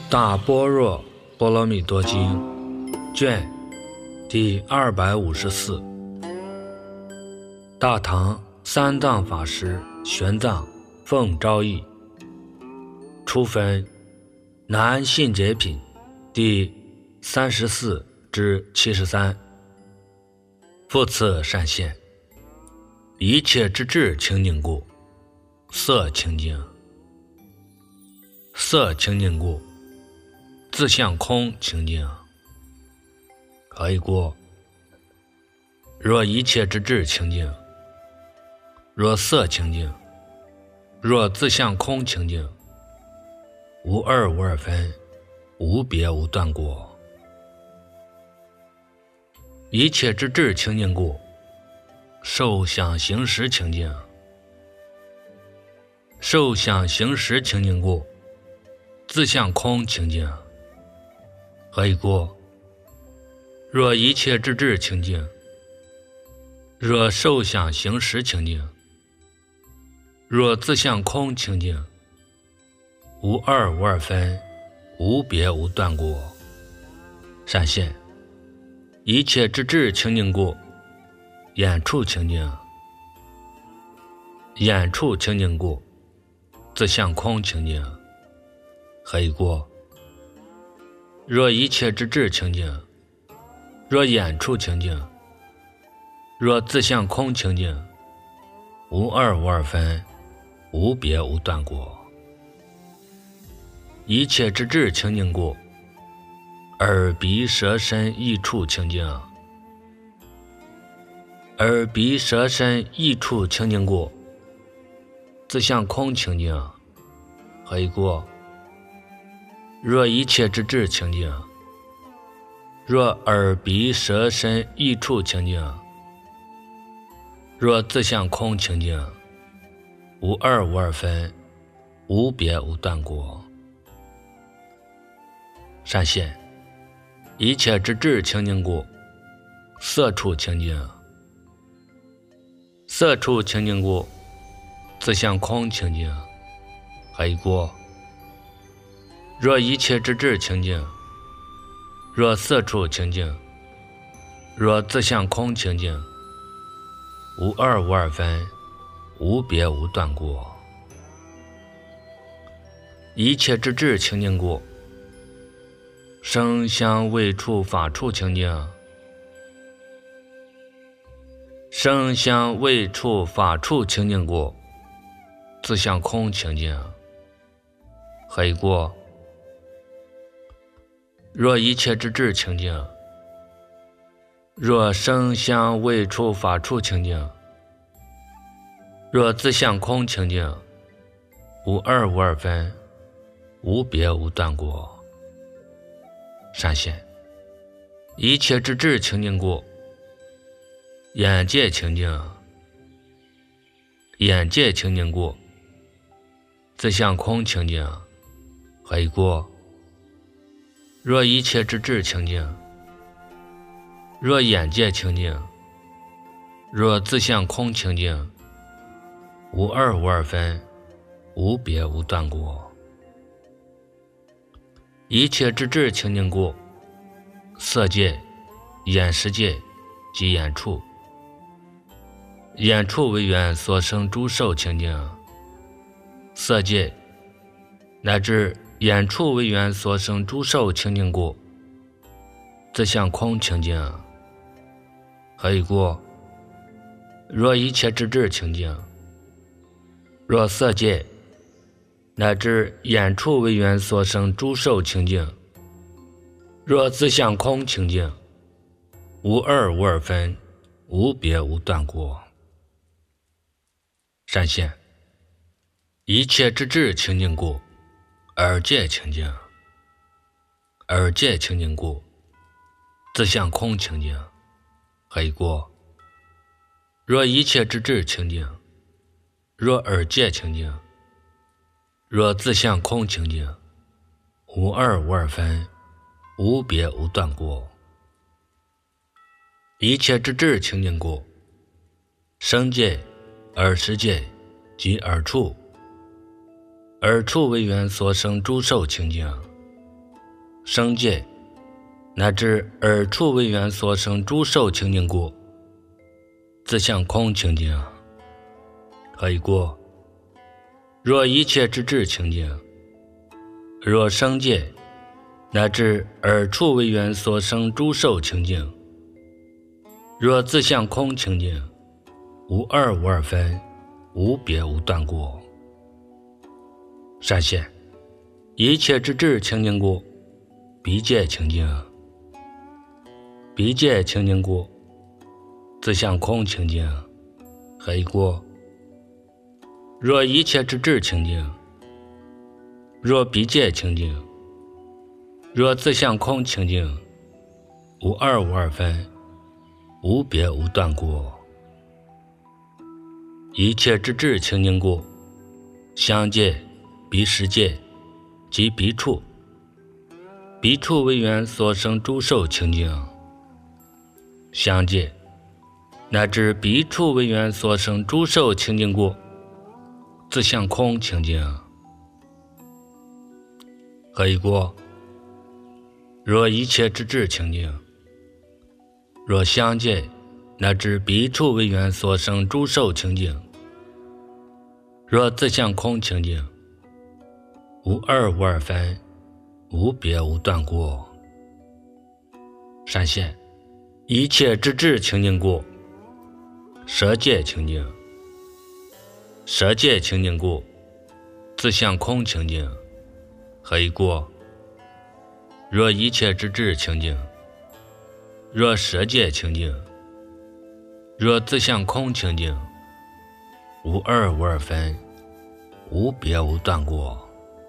大般若波罗蜜多经卷第254，大唐三藏法师玄奘奉诏译，初分南信解品第34至73。复次善现，一切之智清净故，色清净；色清净故，自相空清净。何以故？若一切之智清净，若色清净，若自相空清净，无二无二分，无别无断过。一切之智清净故，受想行识清净；受想行识清净故，自相空清净。何以故？若一切之智清净，若受想行识清净，若自相空清净，无二无二分，无别无断过。善现，一切之智清净故，眼处清净；眼处清净故，自相空清净。何以故？若一切之智清净，若眼处清净，若自相空清净，无二无二分，无别无断过。一切之智清净故，耳鼻舌身意处清净；耳鼻舌身意处清净故，自相空清净。何以故？若一切之智清净，若耳鼻舌身意处清净，若自相空清净，无二无二分，无别无断过。善现，一切之智清净故，色处清净；色处清净故，自相空清净。何以故？若一切之智清净，若色处清净，若自相空清净，无二无二分，无别无断过。一切之智清净故，声香味触法处清净；声香味触法处清净故，自相空清净。何以故？若一切之智清净，若声香味触法处清净，若自相空清净，无二无二分，无别无断过。善现，一切之智清净故，眼界清净；眼界清净故，自相空清净。何以故？若一切之智清净，若眼界清净，若自相空清净，无二无二分，无别无断过。一切之智清净故，色界、眼识界及眼处，眼处为缘所生诸受清净；色界乃至眼处为缘所生诸受清净故，自相空清净。何以故？若一切之智清净，若色界乃至眼处为缘所生诸受清净，若自相空清净，无二无二分，无别无断过。善现，一切之智清净故，耳界清净；耳界清净故，自相空清净。何以故？若一切之智清净，若耳界清净，若自相空清净，无二无二分，无别无断过。一切之智清净故，声界、耳识界及耳处，耳处为缘所生诸受清净； 生界乃至耳处为缘所生诸受清净故，自相空清净，可以过。若一切之智清净，若生界乃至耳处为缘所生诸受清净，若自相空清净，无二无二分，无别无断过。善现一切之智清净故，彼界清净，彼界清净故，自相空清净，可以过。若一切之智清净，若彼界清净，若自相空清净，无二无二分，无别无断过。一切之智清净故，相界、彼识界及彼处，彼处为缘所生诸受清净，相界乃至彼处为缘所生诸受清净故，自相空清净，可以过。若一切之智清净，若相界乃至彼处为缘所生诸受清净，若自相空清净，无二无二分，无别无断过。善现一切之智清净故，舍界清净，舍界清净故，自相空清净，可以过。若一切之智清净，若舍界清净，若自相空清净，无二无二分，无别无断过。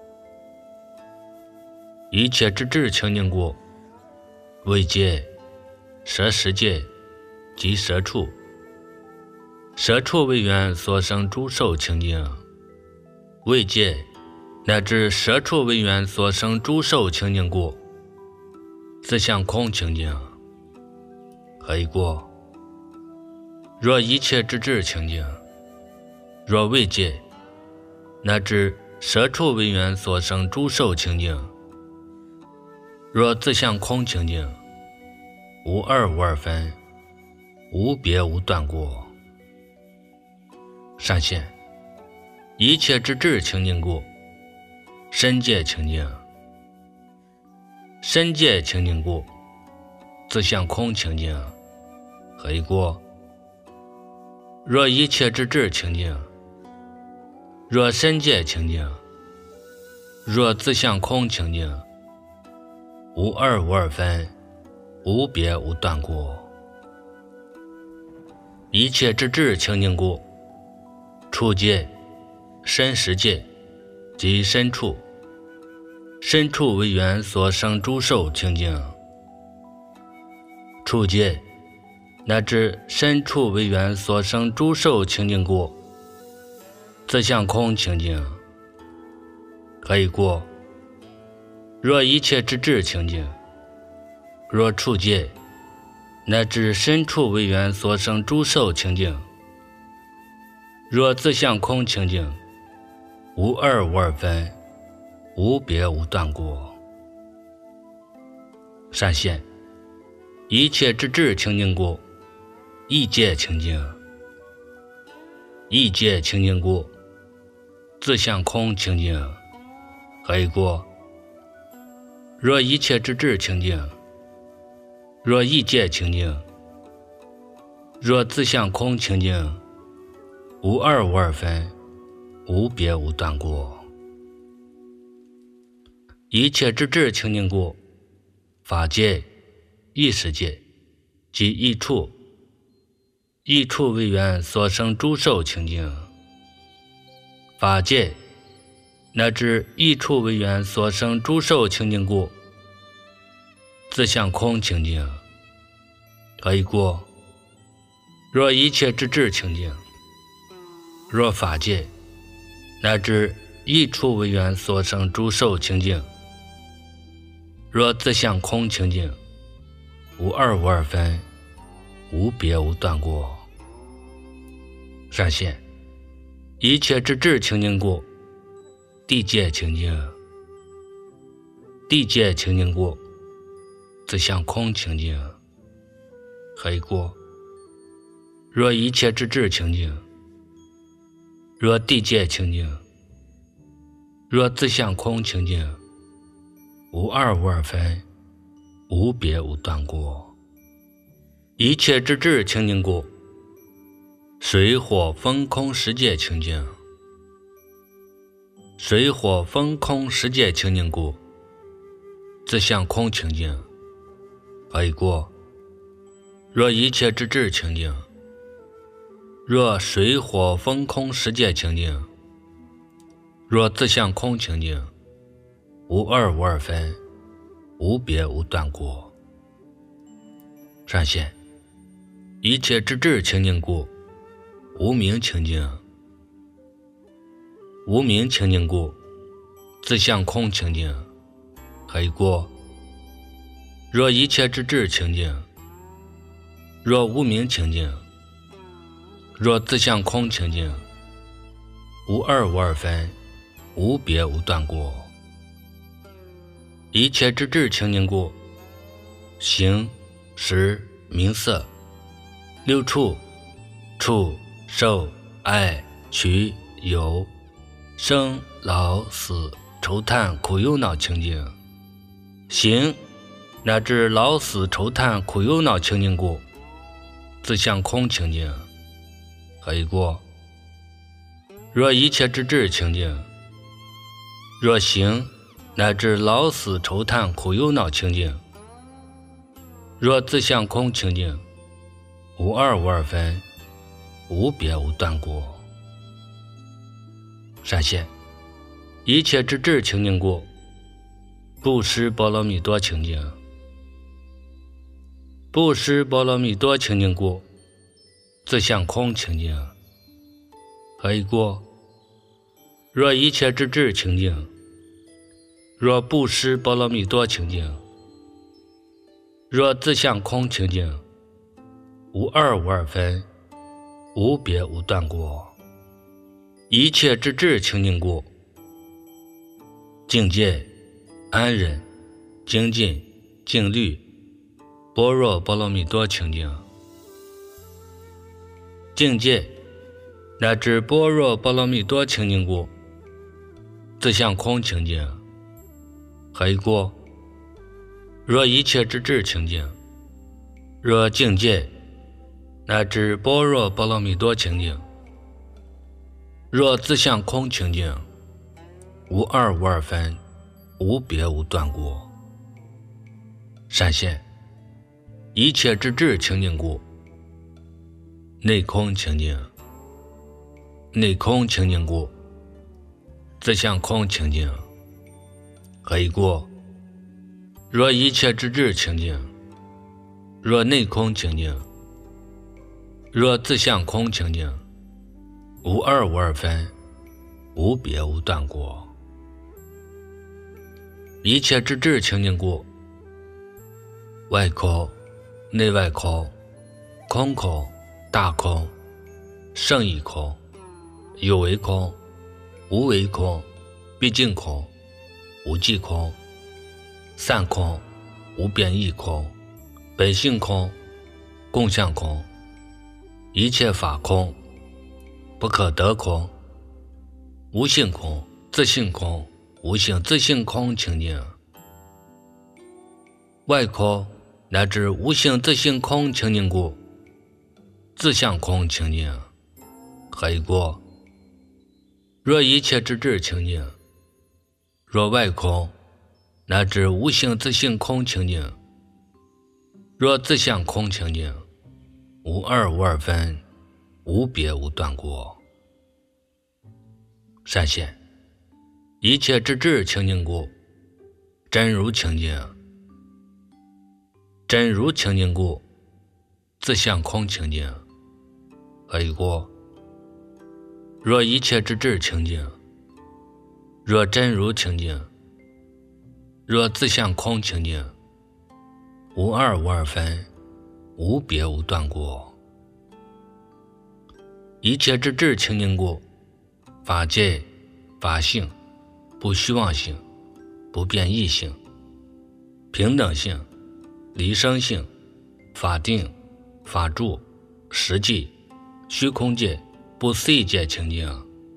一切之智清净故，位界、舍识界及舍处，舍处为缘所生诸受清净，位界乃至舍处为缘所生诸受清净故，自相空清净，可以过。若一切之智清净，若位界乃至舍处为缘所生诸受清净，若自相空清净，无二无二分，无别无断过。善现一切之智清净故，身界清净，身界清净故，自相空清净，可以过。若一切之智清净，若身界清净，若自相空清净，无二无二分，无别无断过。一切之智清净故，处界、身识界及身处，身处为缘所生诸受清净，处界乃至身处为缘所生诸受清净故，自相空清净，可以过。若一切之智清净，若处界乃至身处为缘所生诸受清净，若自相空清净，无二无二分，无别无断过。善现一切之智清净故，意界清净，意界清净故，自相空清净，可以过。若一切之智清净，若意界清净，若自相空清净，无二无二分，无别无断过。一切之智清净故，法界、意识界及意处，意处为缘所生诸受清净，法界乃至意处为缘所生诸受清净故，自相空清净，可以过。若一切之智清净，若法界乃至意处为缘所生诸受清净，若自相空清净，无二无二分，无别无断过。善现一切之智清净故，地界清净， 地界清净故，自相空清净。何故？若一切之智清净，若地界清净，若自相空清净，无二无二分，无别无断故。一切之智清净故，水火风空十界清净。水火风空十界清净故，自相空清净。何故？若一切之智清净，若水火风空十界清净，若自相空清净，无二无二分，无别无断故。上线一切之智清净故，无明清净。无明清净故，自相空清净。何故？若一切之智清净，若无明清净，若自相空清净，无二无二分，无别无断故。一切之智清净故，形识名色六处触受爱取有生老死愁叹苦忧恼清净。行乃至老死愁叹苦忧恼清净故，自相空清净。何故？若一切之智清净，若行乃至老死愁叹苦忧恼清净，若自相空清净，无二无二分，无别无断故。闪现一切之智清净故，布施波罗蜜多清净。布施波罗蜜多清净故，自相空清净。何故？若一切之智清净，若布施波罗蜜多清净，若自相空清净，无二无二分，无别无断故。一切之智清净故，境界安忍精进静虑般若波罗蜜多清净。境界乃至般若波罗蜜多清净故，自相空清净。何故？若一切之智清净，若境界乃至般若波罗蜜多清净，若自相空清净，无二无二分，无别无断故。闪现一切之智清净故，内空清净。内空清净故，自相空清净。何故？若一切之智清净，若内空清净，若自相空清净，无二无二分，无别无断故。一切之智清净故，外空内外空，空空大空，圣义空，有为空，无为空，毕竟空，无际空，散空，无变异空，本性空，共相空，一切法空，不可得空，无性空，自性空，无性自性空清净。外空乃至无性自性空清净故，自相空清净。何故？若一切之智清净，若外空乃至无性自性空清净，若自相空清净，无二无二分，无别无断故。闪现一切之智清净故，真如清净。真如清净故，自相空清净。何故？若一切之智清净，若真如清净，若自相空清净，无二无二分，无别无断故。一切之智清净故，法界法性，不虚妄性，不变异性， 平等性、离生性、法定、法住、实际、虚空界、不思议界清净。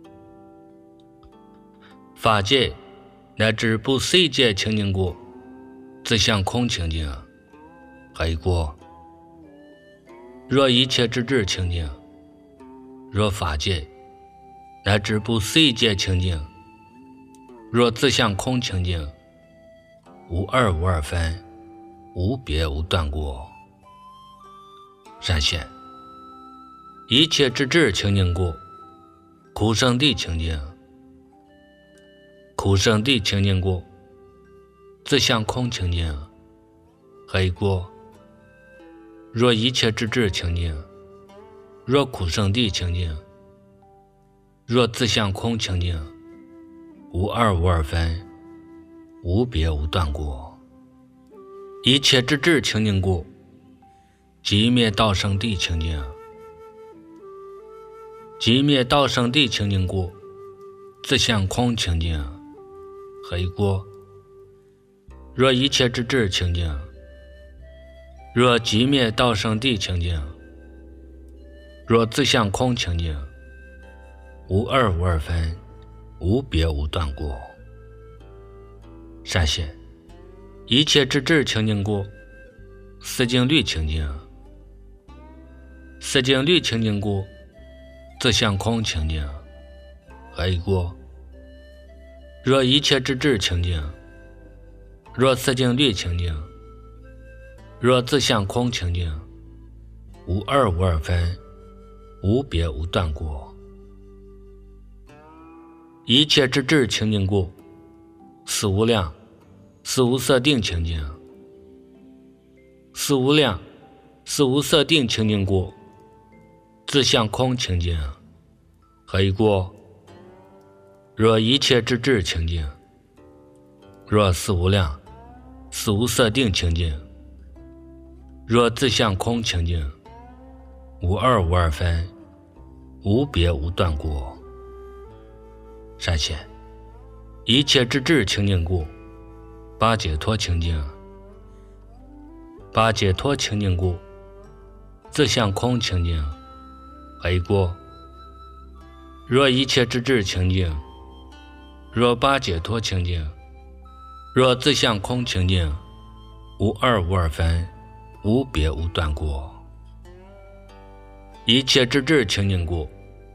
法界乃至不思议界清净故，自相空清净。还过，若一切之智清净，若法界乃至不思议界清净，若自相空清净，无二无二分，无别无断过。善现一切之智清净故，苦圣地清净。苦圣地清净故，自相空清净。还过，若一切之智清净，若苦圣地清净，若自相空清净，无二无二分，无别无断过。一切之智清净故，即灭道生地清净。即灭道生地清净故，自相空清净。还过，若一切之智清净，若即灭道生地清净，若自相空清净，无二无二分，无别无断过。善现一切之智清净故，四境律清净。四境律清净故，自相空清净。还过，若一切之智清净，若四境律清净，若自相空清净，无二无二分，无别无断过。一切之智清净故，四无量、四无色定清净。四无量、四无色定清净故，自相空清净。还过，若一切之智清净，若四无量、四无色定清净，若自相空清净，无二无二分，无别无断过。善现一切之智清净故，八解脱清净。八解脱清净故，自相空清净。还过，若一切之智清净，若八解脱清净，若自相空清净，无二无二分，无别无断过。一切之智清净故，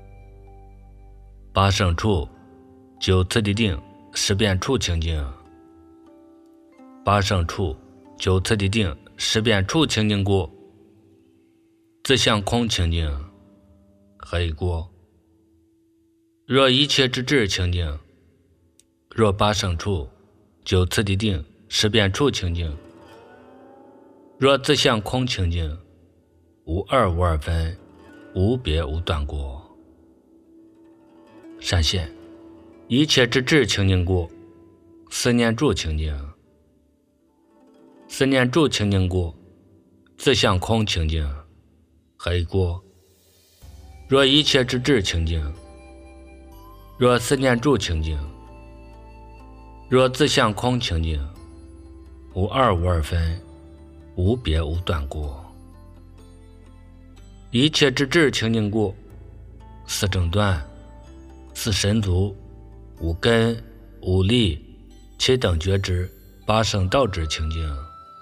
八圣处、九次第定、十遍处清净。八圣处、九次第定、十遍处清净故，自相空清净。还过，若一切之智清净，若八圣处、九次第定、十遍处清净，若自相空清净，无二无二分，无别无断过。善现一切之智清净故，四念住清净。四念住清净故，自相空清净。还过，若一切之智清净，若四念住清净，若自相空清净，无二无二分，无别无断过。一切之智清净故，四正断、四神足、五根、五力、七等觉知、八圣道智清净。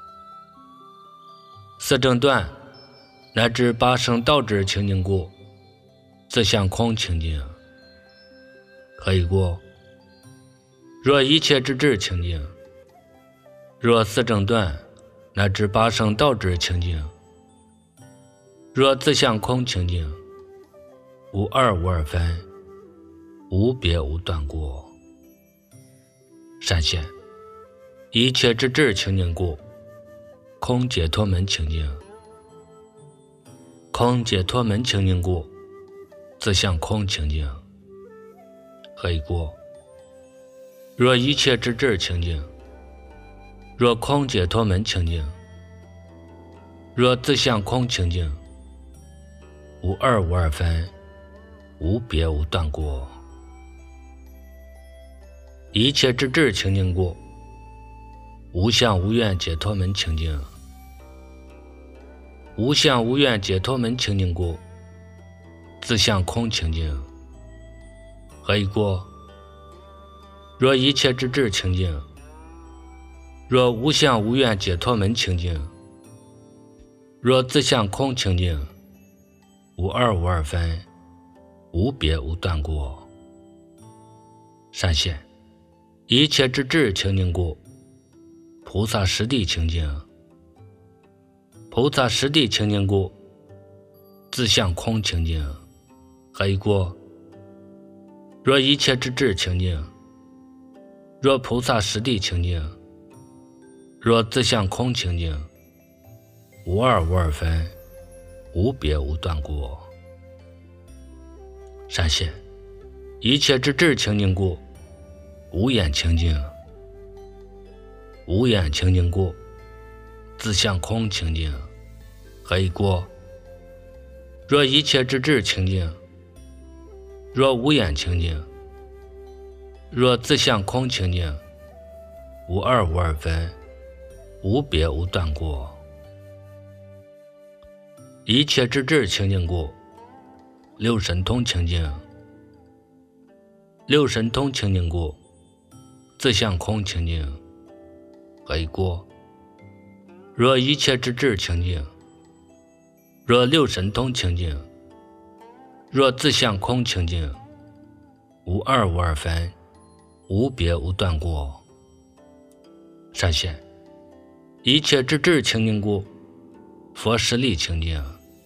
四正断乃至八圣道智清净故，自相空清净。还过，若一切之智清净，若四正断乃至八圣道智清净，若自相空清净，无二无二分，无别无断过。善现一切之智清净故，空解脱门清净。空解脱门清净故，自相空清净。还过，若一切之智清净，若空解脱门清净，若自相空清净，无二无二分，无别无断过。一切之智清净故， 无相无愿解脱门清净，无相无愿解脱门清净故，自相空清净。何以故？若一切之智清净，若无相无愿解脱门清净，若自相空清净，无二无二分，无别无断故。善现一切之智清净故，菩萨实地清净。菩萨实地清净故，自相空清净。何以故？若一切之智清净，若菩萨实地清净，若自相空清净，无二无二分，无别无断故。善现一切之智清净故，无眼清净。无眼清净故，自相空清净。何以故？若一切之智清净，若无眼清净，若自相空清净，无二无二分，无别无断故。一切之智清净故，六神通清净。六神通清净故，自相空清净。何以故？若一切之智清净，若六神通清净，若自相空清净，无二无二分，无别无断故。善现一切之智清净故，佛实力清净。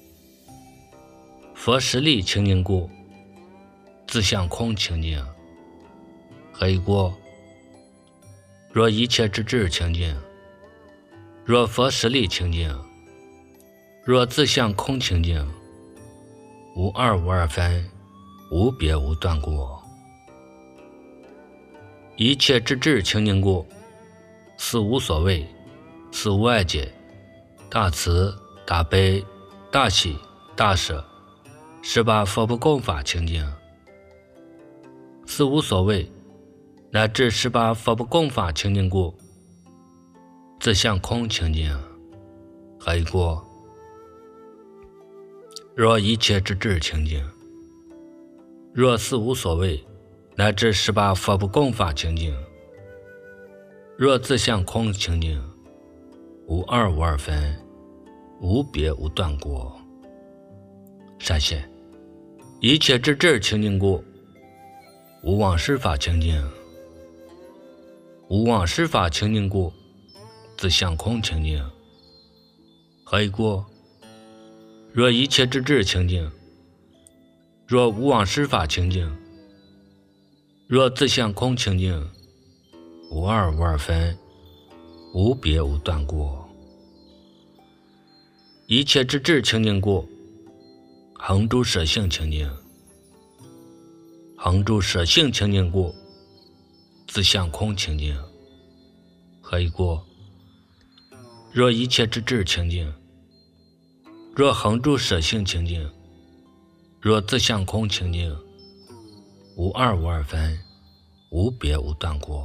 佛实力清净故，自相空清净。何以故？若一切之智清净，若佛实力清净，若自相空清净，无二无二分，无别无断故。一切之智清净故，四无所谓，四无碍解，大慈大悲大喜大舍，18佛不共法清净。四无所谓乃至18佛不共法清净故，自相空清净。何以故？若一切之智清净，若四无所谓乃至18佛不共法清净，若自相空清净，无二无二分，无别无断故。善现一切之智清净故，无妄施法清净。无妄施法清净故，自相空清净。何以故？若一切之智清净，若无妄施法清净，若自相空清净，无二无二分，无别无断故。一切之智清净故，恒诸舍性清净。恒诸舍性清净故，自相空清净。何以故？若一切之智清净，若恒诸舍性清净，若自相空清净，无二无二分，无别无断故。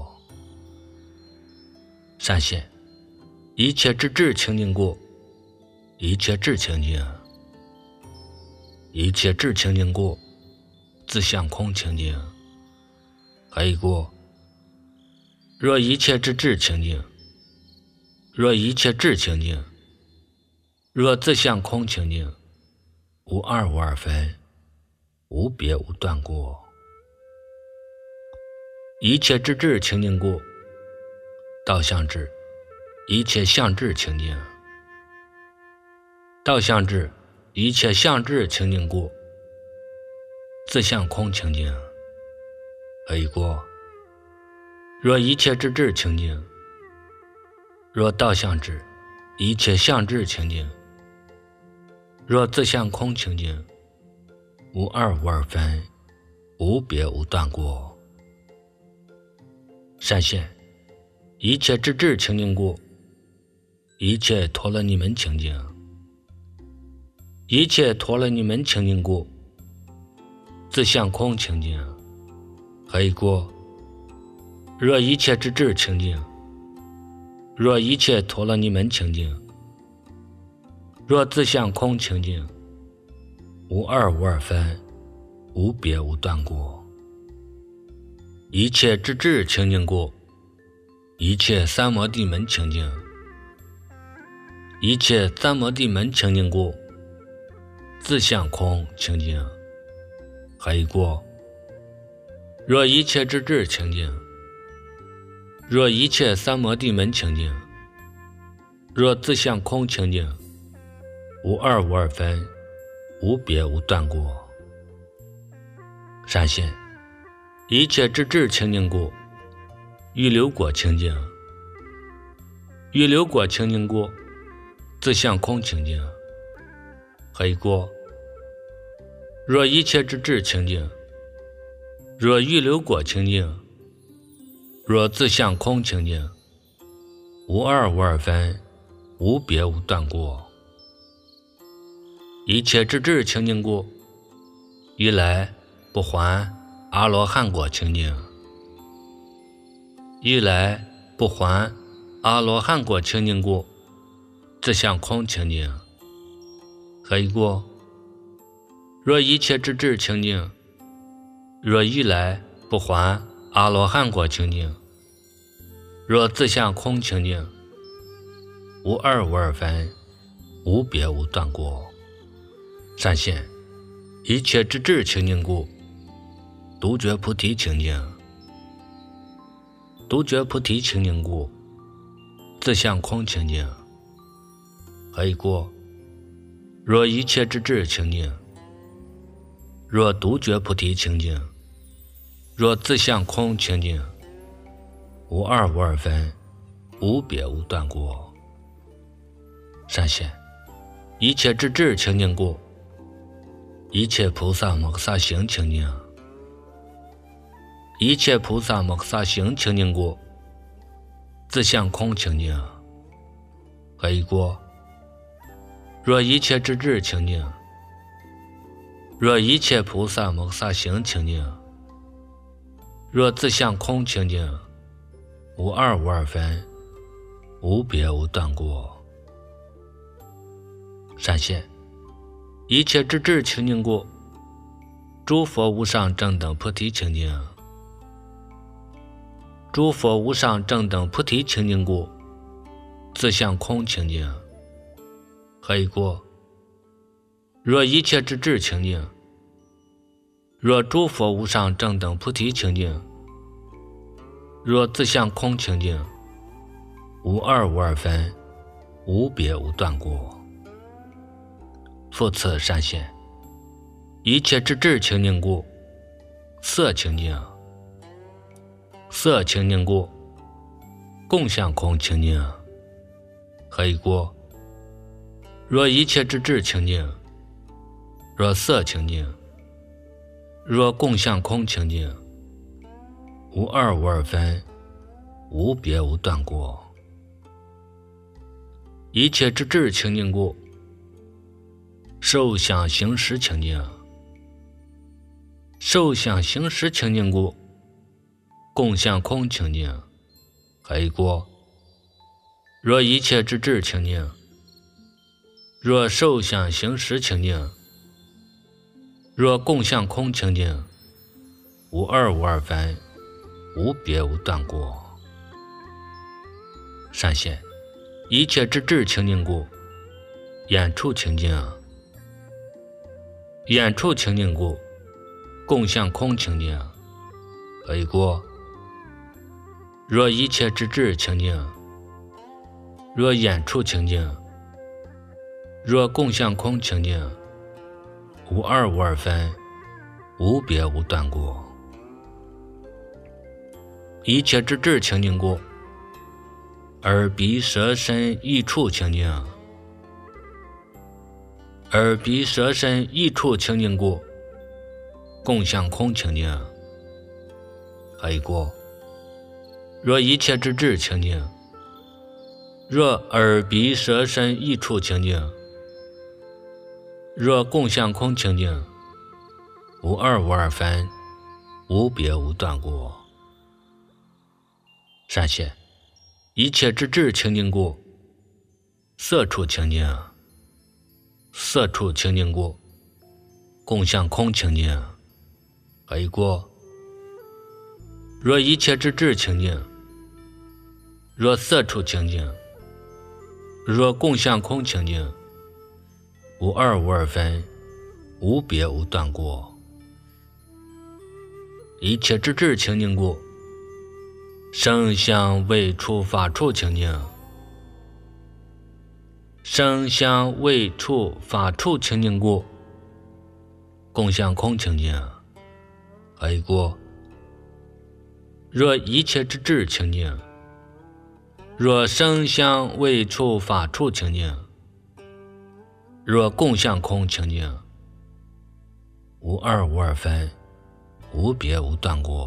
善现一切之智清净故，一切智清净。一切智清净故，自相空清净。何以故？若一切之智清净，若一切智清净，若自相空清净，无二无二分，无别无断故。一切之智清净故，道相智，一切相智清净。道相智，一切相智清净故，自相空清净。何以故？若一切之智清净，若道相智，一切相智清净，若自相空清净，无二无二分，无别无断故。善现一切之智清净故，一切陀罗尼门清净。一切陀罗尼门清净故，自相空清净。何以故？若一切之智清净， 若一切陀罗尼门清净，若自相空清净，无二无二分，无别无断过。一切智智清净故，一切三摩地门清净，一切三摩地门清净故，自相空清净。何以故？若一切智智清净，若一切三摩地门清净，若自相空清净，无二无二分，无别无断过。善现，一切智智清净故，欲流果清净，欲流果清净故，自相空清净。何以故？若一切智智清净，若欲流果清净，若自相空清净，无二无二分，无别无断过。一切智智清净故，欲来不还阿罗汉果清净，欲来不还阿罗汉果清净故，自相空清净。何以故？若一切智智清净，若欲来不还阿罗汉果清净，若自相空清净，无二无二分，无别无断过。善现，一切智智清净故，独觉菩提清净，独觉菩提清净故，自相空清净。何以故？若一切智智清净，若独觉菩提清净，若自相空清净，无二无二分，无别无断过。善现，一切智智清净故，一切菩萨摩诃萨行清净，一切菩萨摩诃萨行清净故，自相空清净。何以故？若一切智智清净，若一切菩萨摩诃萨行清净，若自相空清净，无二无二分，无别无断过。善现，一切智智清净故，诸佛无上正等菩提清净，诸佛无上正等菩提清净故，自相空清净。何以故？若一切智智清净，若诸佛无上正等菩提清净，若自相空清净，无二无二分，无别无断过。复次善现，一切智智清净故，色清净，色清净故，共相空清净。何以故？若一切智智清净，若色清净，若共相空清净，无二无二分，无别无断过。一切智智清净故，受想行识清净，受想行识清净故，共相空清净。何以故？若一切智智清净，若受想行识清净，若共相空清净，无二无二分，无别无断过。善现，一切智智清净故，眼处清净，眼处清净故，共相空清净。何以故？若一切智智清净，若眼处清净，若共相空清净，无二无二分，无别无断过。一切智智清净故，耳鼻舌身意处清净，耳鼻舌身意处清净故，共相空清净。何以故？若一切智智清净，若耳鼻舌身意处清净，若共相空清净，无二无二分，无别无断过。善现， 一切之智清净故，色处清净，色处清净故，共相空清净，何以故？若一切之智清净，若色处清净，若共相空清净，无二无二分，无别无断故。一切之智清净故，声香味触法处清净，声香味触法处清净故，共相空清净，何以故？若一切之智清净，若声香味触法处清净，若共相空清净，无二无二分，无别无断故。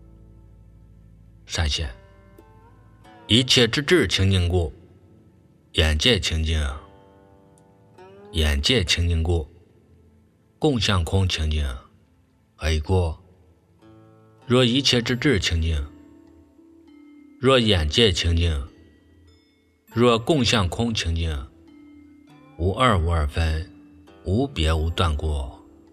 善显，一切之智清净故，眼界清净，眼界清净故，共相空清净，何以故？若一切之智清净，若眼界清净，若共相空清净，无二无二分，无别无断故。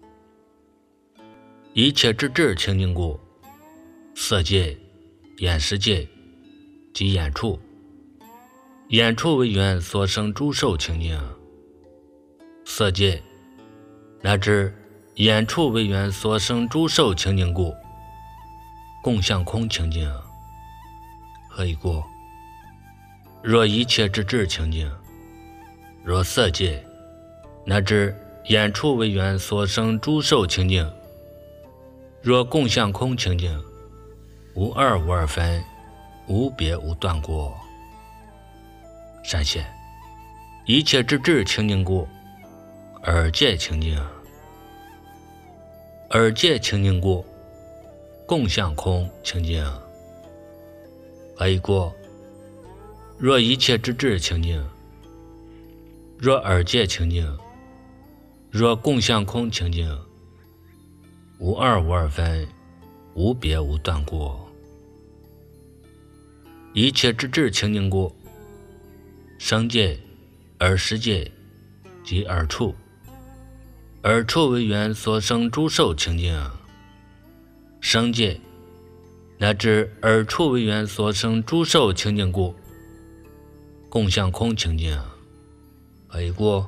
一切之智清净故，色界、眼识界及眼处，眼处为缘所生诸受清净，色界乃至眼处为缘所生诸受清净故，共相空清净，何以故？若一切之智清净，若色界乃至眼处为缘所生诸受清净，若共相空清净，无二无二分，无别无断故。善显，一切之智清净故，耳界清净，耳界清净故，共相空清净，何以故？若一切之智清净，若耳界清净，若共相空清净，无二无二分，无别无断故。一切之智清净故，声界、耳识界及耳处，耳处为缘所生诸受清净，声界乃至耳处为缘所生诸受清净故，共相空清净，何以故？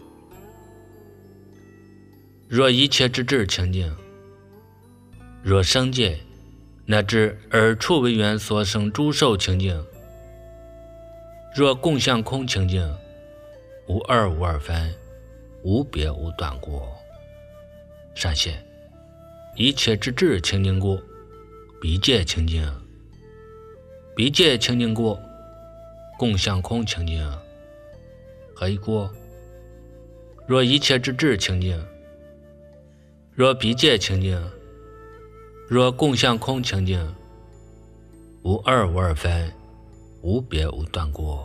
若一切之智清净，若声界乃至耳处为缘所生诸受清净，若共相空清净，无二无二分，无别无断故。善显，一切之智清净故，鼻界清净，鼻界清净故，共相空清净，何以故？若一切之智清净，若鼻界清净，若共相空清净，无二无二分，无别无断故。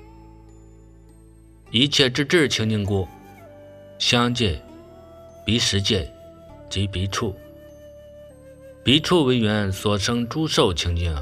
一切之智清净故，香界、鼻识界及鼻处，鼻处为缘所生诸受清净，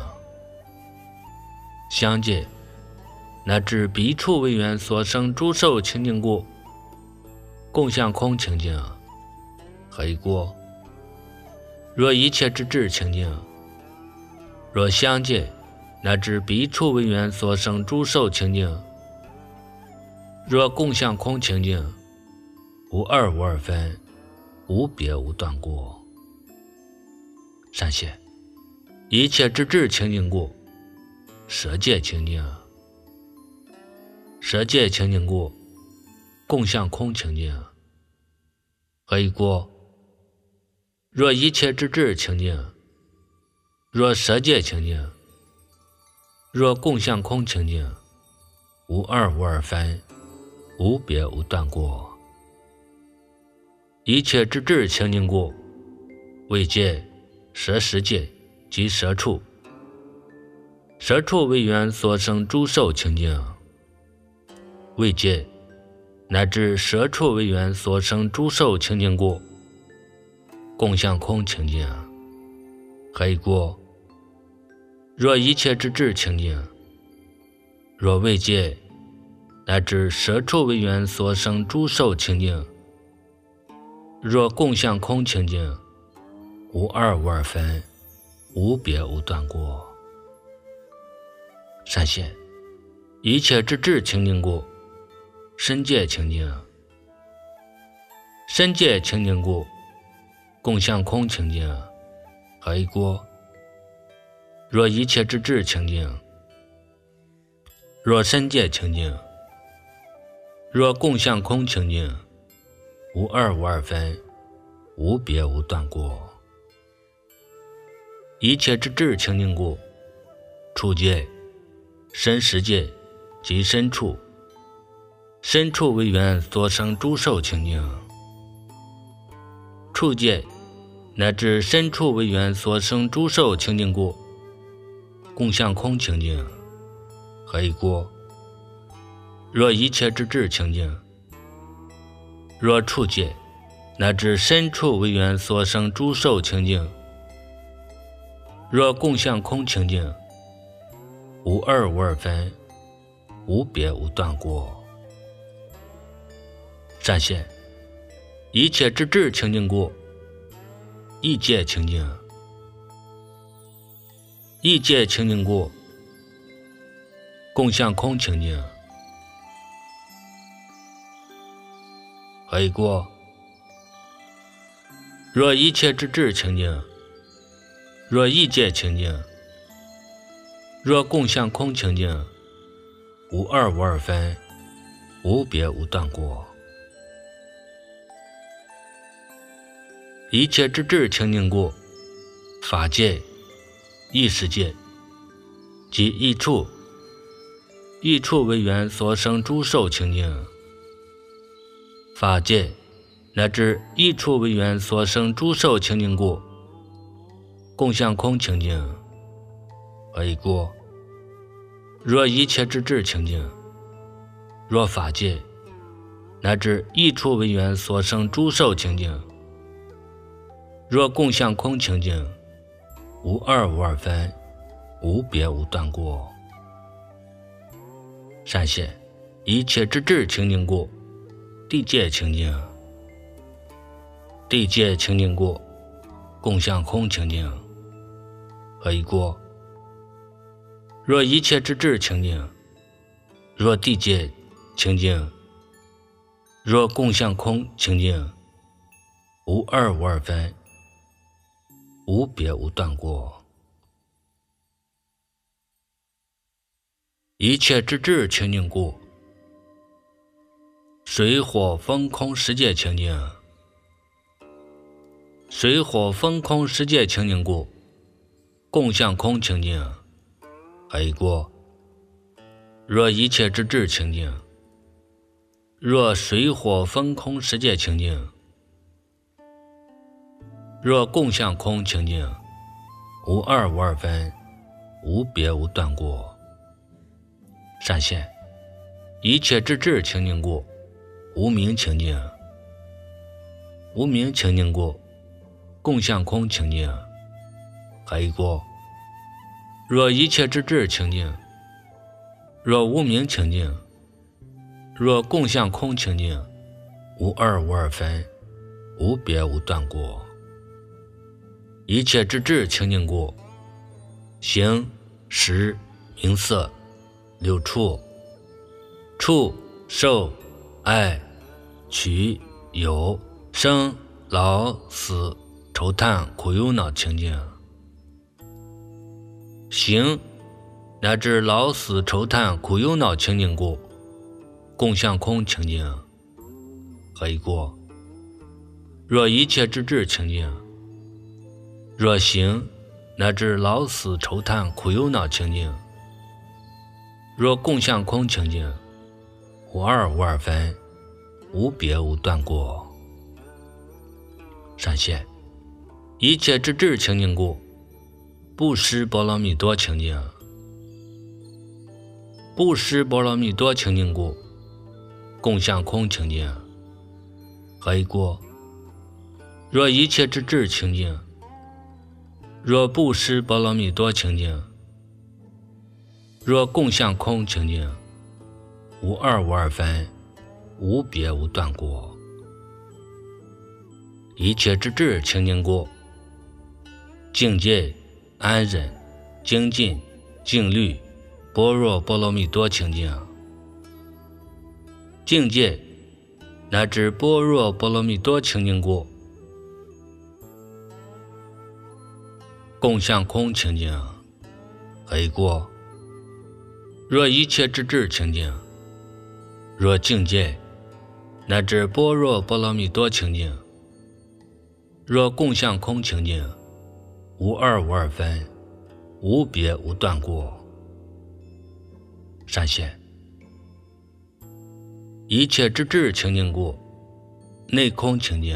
香界乃至鼻处为缘所生诸受清净故，共相空清净，何以故？若一切之智清净，若香界乃至鼻处为缘所生诸受清净，若共相空清净，无二无二分，无别无断故。善显，一切之智清净故，舌界清净，舌界清净故，共相空清净，何以故？若一切之智清净，若舌界清净，若共相空清净，无二无二分，无别无断故。一切之智清净故，味界、舌识界及舌处，舌处为缘所生诸受清净，味界乃至舌处为缘所生诸受清净故，共相空清净，何以故？若一切之智清净， 若未戒，乃至舍处为缘所生诸受清净。若共相空清净，无二无二分，无别无断过。善现一切之智清净故，身界清净。身界清净故，共相空清净，何以故？若一切之智清净，若身界清净，若共相空清净，无二无二分，无别无断过。一切之智清净故，处界、身实界及身处，身处为缘所生诸受清净。处界乃至身处为缘所生诸受清净故，共相空清净，何以故？若一切之智清净，若处界乃至身处为缘所生诸受清净，若共相空清净，无二无二分，无别无断过。善现一切之智清净故，意界清净。意界清净故，共相空清净，何以故？若一切之智清净，若意界清净，若共相空清净，无二无二分，无别无断过。一切之智清净故，法界、意识界及意处，意处为缘所生诸受清净。法界乃至意处为缘所生诸受清净故，共相空清净，何以故？若一切之智清净，若法界乃至意处为缘所生诸受清净，若共相空清净，无二无二分，无别无断过。善现一切之智清净故，地界清净。地界清净故，共相空清净，何以故？若一切之智清净，若地界清净，若共相空清净，无二无二分，无别无断过。一切之智清净故，水火风空十界清净。水火风空十界清净故，共相空清净，何以故？若一切之智清净，若水火风空十界清净，若共相空清净，无二无二分，无别无断过。善现一切之智清净故，无明清净。无明清净故，共相空清净，何以故？若一切之智清净，若无明清净，若共相空清净，无二无二分，无别无断过。一切之智清净故，形、识、名色、六处、触、受、爱、取、有、生、老、死、愁叹、苦忧恼清净。形乃至老死愁叹苦忧恼清净故，共相空清净，何以故？若一切之智清净，若形乃至老死愁叹苦忧恼清净，若共相空清净，无二无二分，无别无断过。善现一切之智清净故，布施波罗蜜多清净。布施波罗蜜多清净故，共相空清净，何以故？若一切之智清净，若布施波罗蜜多清净， 若共相空清净，无二无二分，无别无断过。一切之智清净过，境界安忍精进静虑般若波罗蜜多清净。境界乃至般若波罗蜜多清净过，共相空清净黑过。若一切之智清净，若境界乃至般若波罗蜜多清净，若共相空清净，无二无二分，无别无断过。闪现一切之智清净过，内空清净，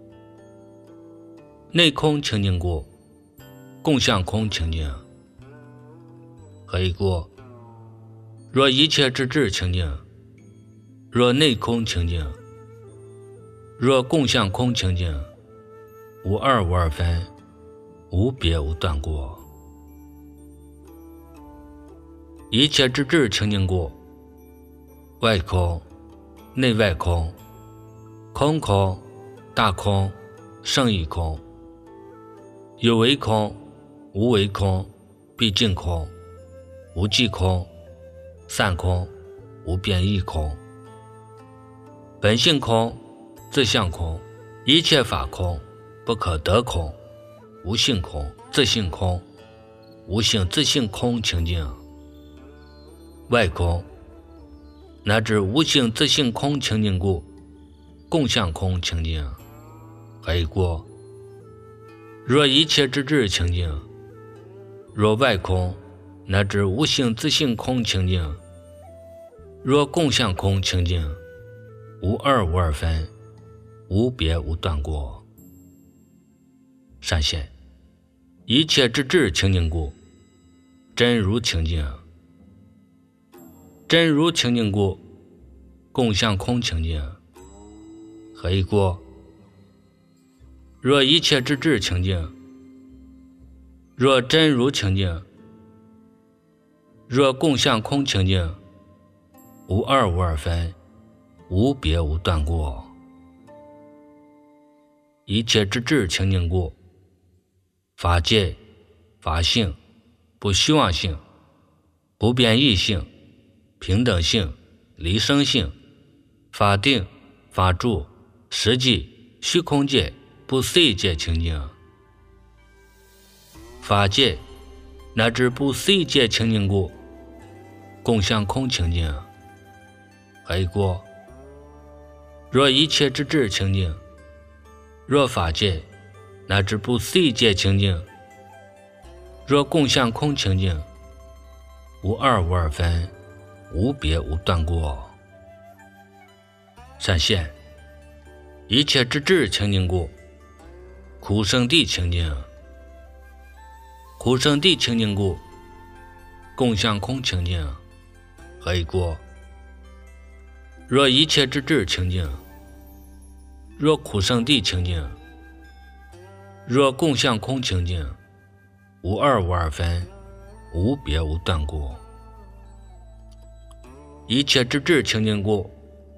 内空清净过，共相空清净黑过。若一切之智清净，若内空清净，若共相空清净，无二无二分，无别无断过。一切之智清净过，外空内外空，空空大空胜义空，有为空无为空，毕竟空无际空，散空无变异空，本性空自相空，一切法空不可得空，无性空自性空，无性自性空清净。外空乃至无性自性空清净故，共相空清净黑过。若一切之智清净，若外空乃至无性自性空清净，若共相空清净，无二无二分，无别无断过。闪现一切之智清净故，真如清净，真如清净故，共相空清净黑过。若一切之智清净，若真如清净，若共相空清净，无二无二分，无别无断过。一切之智清净故，法界法性不虚妄性不变异性平等性离生性法定法住实际虚空界不思议界清净。法界乃至不思议界清净故，共相空清净黑过。若一切之智清净，若法界乃至不思议界清净，若共相空清净，无二无二分，无别无断过。闪现一切之智清净故，苦生地清净，苦生地清净故，共相空清净黑过。若一切之智清净，若苦生地清净，若共相空清净，无二无二分，无别无断过。一切之智清净故，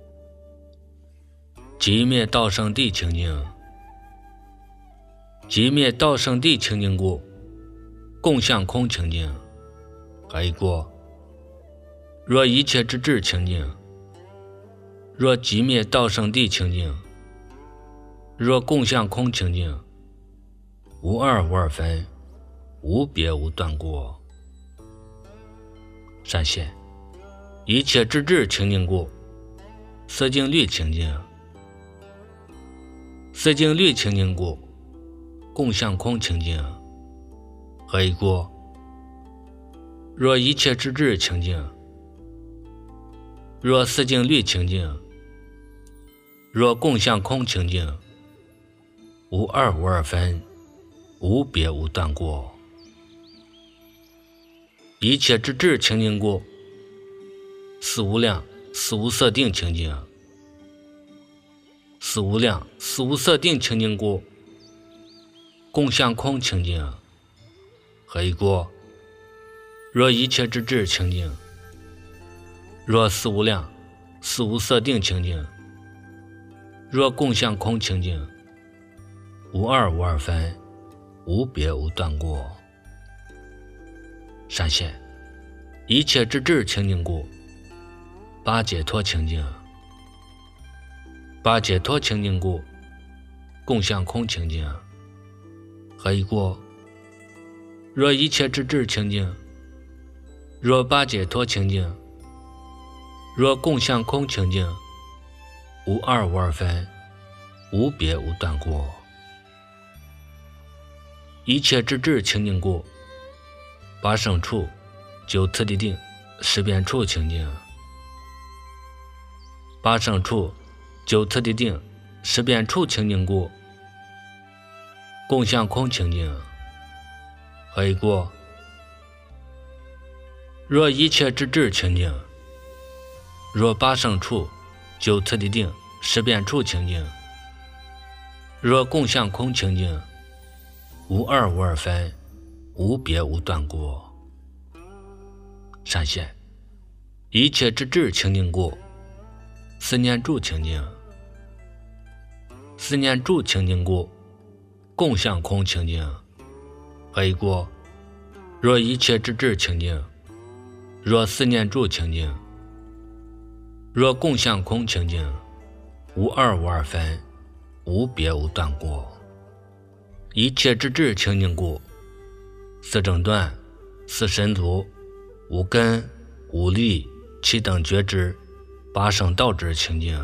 寂灭道生地清净，寂灭道生地清净故，共相空清净黑过。若一切之智清净，若寂灭道生地清净，若共相空清净，无二无二分，无别无断过。闪现一切之智清净故，色净律清净，色净律清净故，共相空清净黑过。若一切之智清净，若色净律清净，若共相空清净，无二无二分，无别无断过。一切之智清净故，四无量四无色定清净，四无量四无色定清净故，共相空清净黑过。 若一切之智清净，若四无量、四无色定清净，若共相空清净，无二无二分，无别无断过。闪现一切之智清净故，八解脱清净。八解脱清净故，共相空清净。何以故？若一切之智清净，若八解脱清净，若共相空清净，无二无二分，无别无断过。一切之智清净故，八圣处、九次第定、十遍处清净。八圣处、九次第定、十遍处清净故，共相空清净。何以故？若一切之智清净，若八圣处、九次第定、十遍处清净，若共相空清净，无二无二分，无别无断过。闪现一切之智清净故，思念住清净。思念住清净故，共相空清净。何以故？若一切之智清净，若思念住清净，若共相空清净，无二无二分，无别无断过。一切之智清净故，四正断、四神足、五根、五力、七等觉知、八圣道知清净。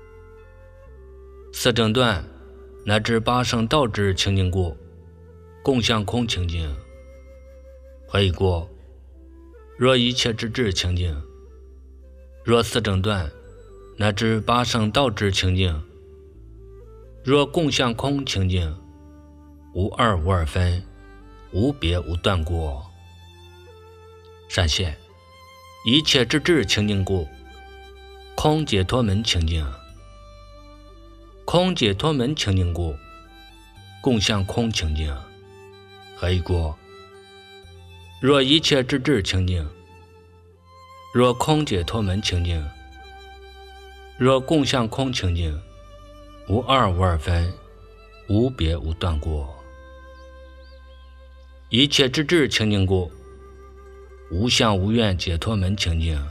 四正断乃至八圣道知清净故，共相空清净。何以故？若一切之智清净，若四正断乃至八圣道知清净，若共相空清净，无二无二分，无别无断过。闪现一切之智清净故，空解脱门清净。空解脱门清净故，共相空清净。何以故？若一切之智清净，若空解脱门清净，若共相空清净，无二无二分，无别无断过。一切之智清净故，无相无愿解脱门清净。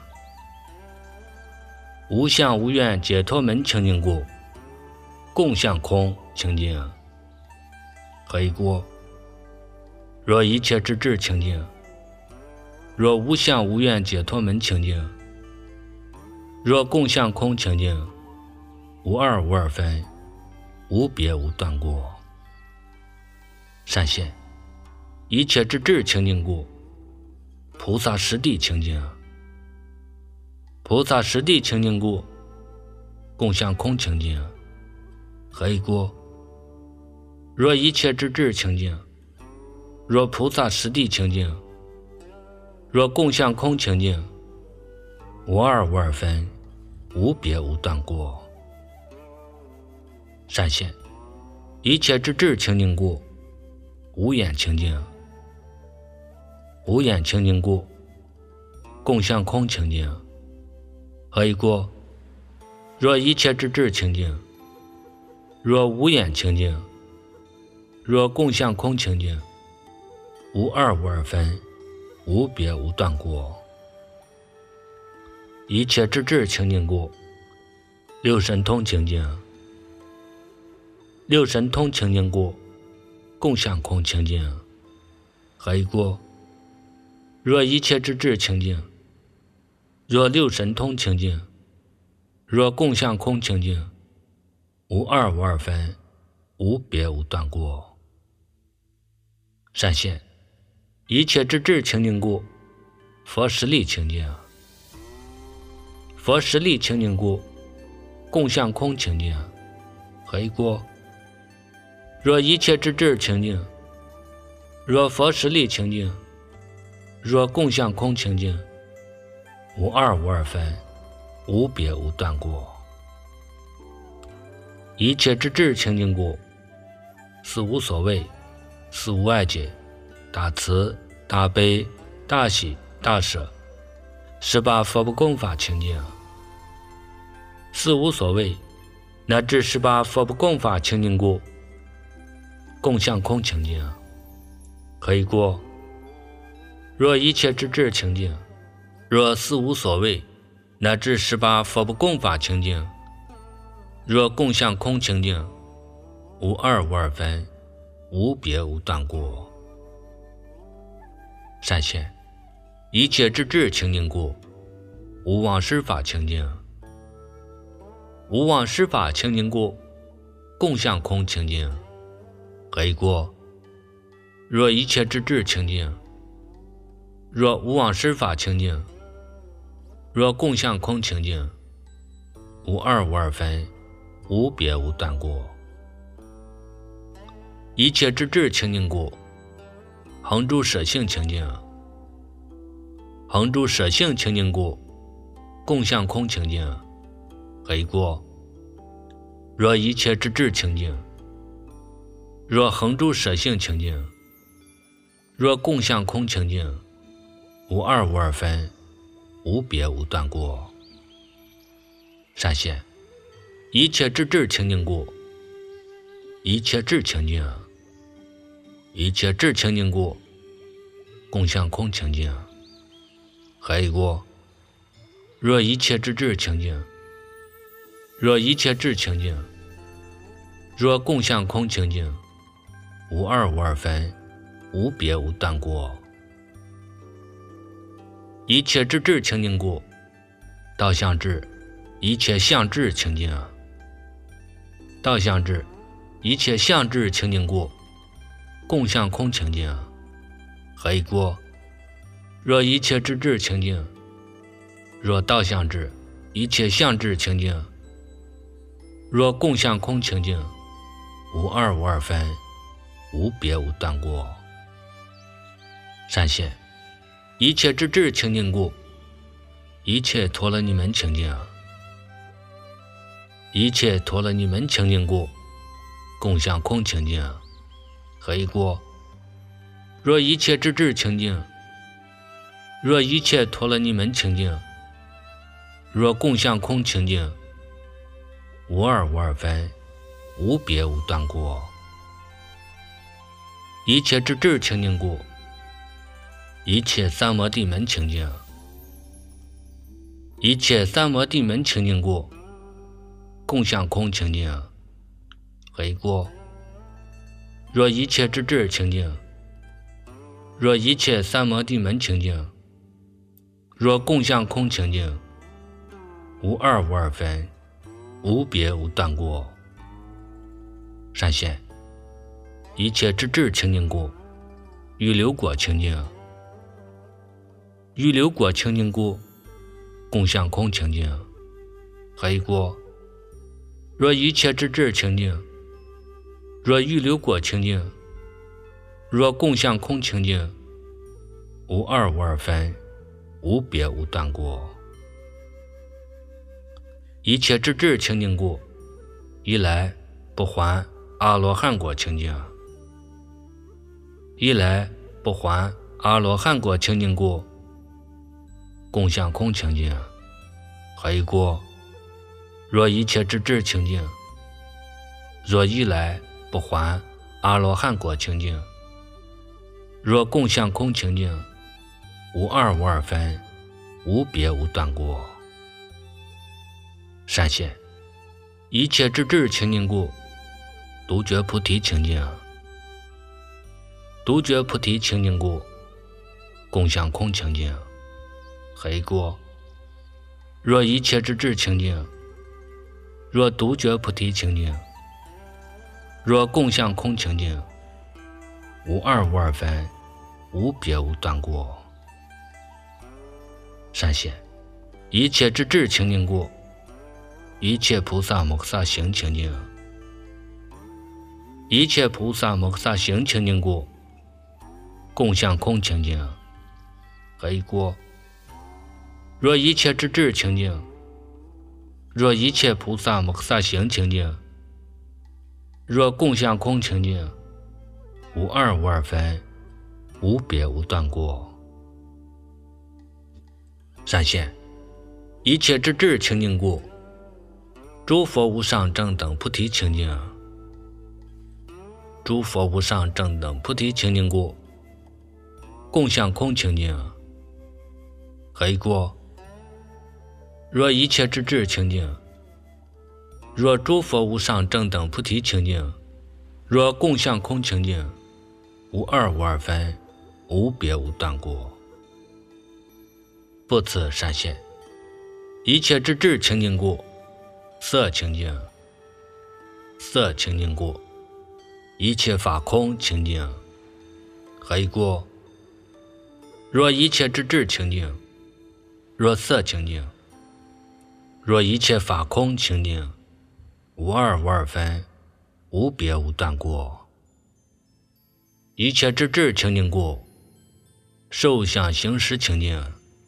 无相无愿解脱门清净故，共相空清净。何以故？若一切之智清净，若无相无愿解脱门清净，若共相空清净，无二无二分，无别无断过。闪现一切之智清净故，菩萨实地清净。菩萨实地清净故，共相空清净。何以故？若一切之智清净，若菩萨实地清净，若共相空清净，无二无二分，无别无断过。闪现一切之智清净故，无眼清净。无眼清净故，共相空清净。何以故？若一切之智清净，若无眼清净，若共相空清净，无二无二分，无别无断过。一切之智清净故，六神通清净。六神通清净故，共相空清净。何以故？若一切之智清净，若六神通清净，若共相空清净，无二无二分，无别无断过。闪现一切之智清净故，佛实力清净。佛实力清净故，共相空清净。何以故？若一切之智清净，若佛实力清净，若共相空清净，无二无二分，无别无断过。一切之智清净故，四无所谓，四无碍解，大慈大悲大喜大舍18佛不共法清净，四无所谓乃至18佛不共法清净故，共相空清净，可以过。若一切之智清净，若四无所谓乃至18佛不共法清净，若共相空清净，无二无二分，无别无断过。善现一切之智清净故，无妄施法清净，无妄施法清净故，共相空清净，可以过。若一切之智清净，若无妄施法清净，若共相空清净，无二无二分，无别无断过。一切之智清净故，恒住舍性清净，恒住舍性清净故，共相空清净，可以过。若一切之智清净，若恒住舍性清净，若共相空清净，无二无二分，无别无断过。善现一切之智清净故，一切智清净，一切智清净故，共相空清净，可以过。若一切之智清净，若一切智清净，若共相空清净，无二无二分，无别无断过。一切之智清净故，道相智一切相智清净，道相智一切相智清净故，共相空清净，可以过。若一切之智清净，若道相智一切相智清净，若共相空清净，无二无二分，无别无断过。善现一切之智清净故，一切陀罗尼门清净，一切陀罗尼门清净故，共相空清净，可以过。若一切之智清净，若一切陀罗尼门清净，若共相空清净，无二无二分，无别无断过。一切之智清净故，一切三摩地门清净，一切三摩地门清净故，共相空清净，可以过。若一切之智清净，若一切三摩地门清净，若共相空清净，无二无二分，无别无断过。善现一切之智清净故，预流果清净，预流果清净故，共相空清净，可以过。若一切之智清净，若预流果清净，若共相空清净，无二无二分，无别无断过。一切之智清净故，一来不还阿罗汉果清净，一来不还阿罗汉果清净故，共相空清净，可以过。若一切之智清净，若一来不还阿罗汉果清净，若共相空清净，无二无二分，无别无断过。善现一切之智清净故，独觉菩提清净，独觉菩提清净故，共相空清净，可以过。若一切之智清净，若独觉菩提清净，若共相空清净，无二无二分，无别无断过。善现一切之智清净故，一切菩萨摩诃萨行清净，一切菩萨摩诃萨行清净故，共相空清净，可以过。若一切之智清净，若一切菩萨摩诃萨行清净，若共相空清净，无二无二分，无别无断过。 闪现一切之智清净故，诸佛无上正等菩提清净，诸佛无上正等菩提清净故，共相空清净。何以故？若一切之智清净，若诸佛无上正等菩提清净，若共相空清净，无二无二分，无别无断故。不此闪现一切之智清净故，色清净，色清净故，一切法空清净。何以故？若一切之智清净，若色清净，若一切法空清净，无二无二分，无别无断故。一切之智清净故，受想行识清净，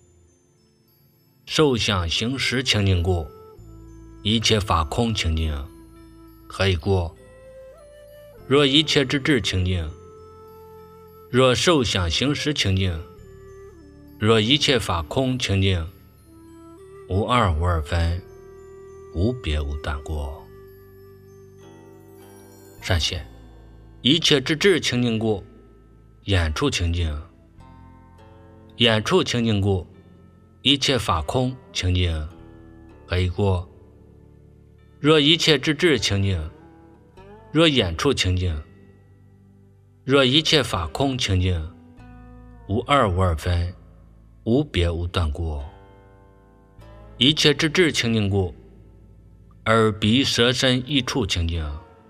受想行识清净故，一切法空清净。何以故？若一切之智清净，若受想行识清净，若一切法空清净，无二无二分，无别无断故。闪现一切之智清净故，眼处清净，眼处清净故，一切法空清净。何以故？若一切之智清净，若眼处清净，若一切法空清净，无二无二分，无别无断故。一切之智清净故，耳鼻舌身意处清净，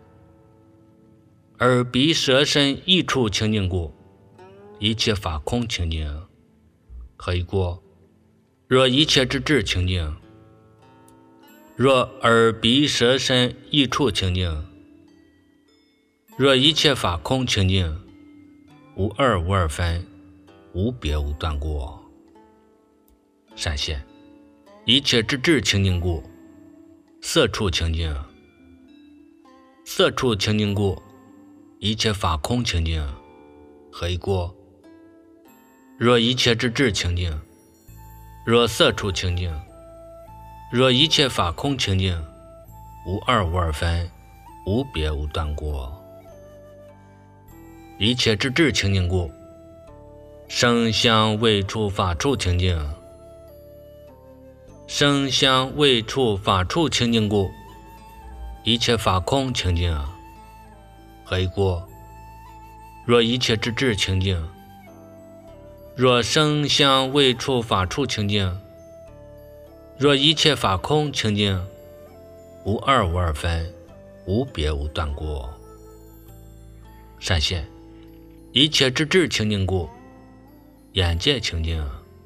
耳鼻舌身意处清净故，一切法空清净。何以故？若一切之智清净，若耳鼻舌身意处清净，若一切法空清净，无二无二分，无别无断故。闪现一切之智清净故，色处清净，色处清净故，一切法空清净。何以故？若一切之智清净，若色处清净，若一切法空清净，无二无二分，无别无断故。一切之智清净故，声香味触法处清净，声香味触法处清净故，一切法空清净。何以故？若一切之智清净，若声香味触法处清净，若一切法空清净，无二无二分，无别无断故。闪现一切之智清净故，眼界清净，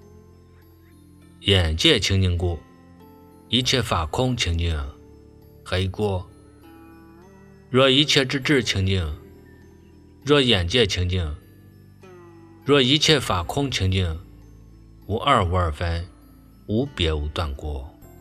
眼界清净故，一切法空清净。何以故？若一切之智清净，若眼界清净，若一切法空清净，无二无二分，无别无断故。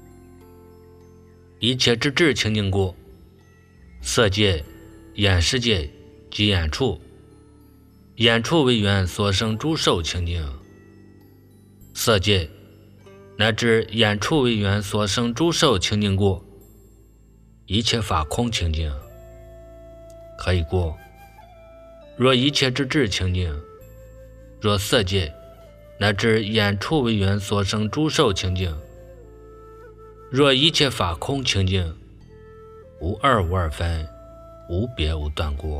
一切之智清净故，色界、眼识界及眼处，眼处为缘所生诸受清净，色界乃至眼处为缘所生诸受清净故，一切法空清净。何以故？若一切之智清净，若色界乃至眼处为缘所生诸受清净，若一切法空清净，无二无二分，无别无断故。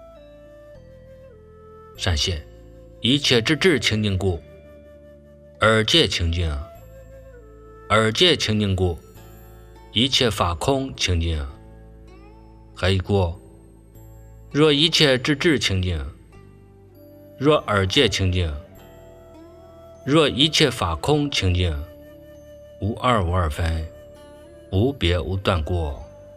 闪现一切之智清净故，耳界清净，耳界清净故，一切法空清净。何以故？若一切之智清净，若耳界清净，若一切法空清净，无二无二分，无别无断故。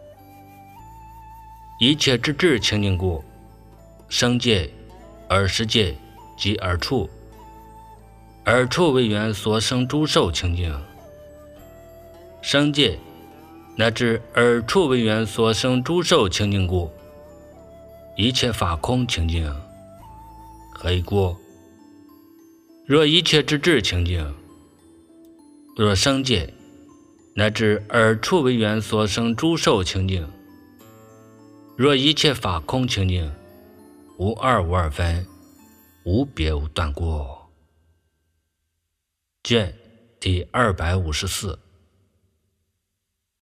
一切之智清净故，声界、耳识界及耳处，耳处为缘所生诸受清净，声界乃至耳处为缘所生诸受清净故，一切法空清净。何以故？若一切之智清净， 若生界，乃至二处为缘所生诸受清净。若一切法空清净，无二无二分，无别无断过。卷第254。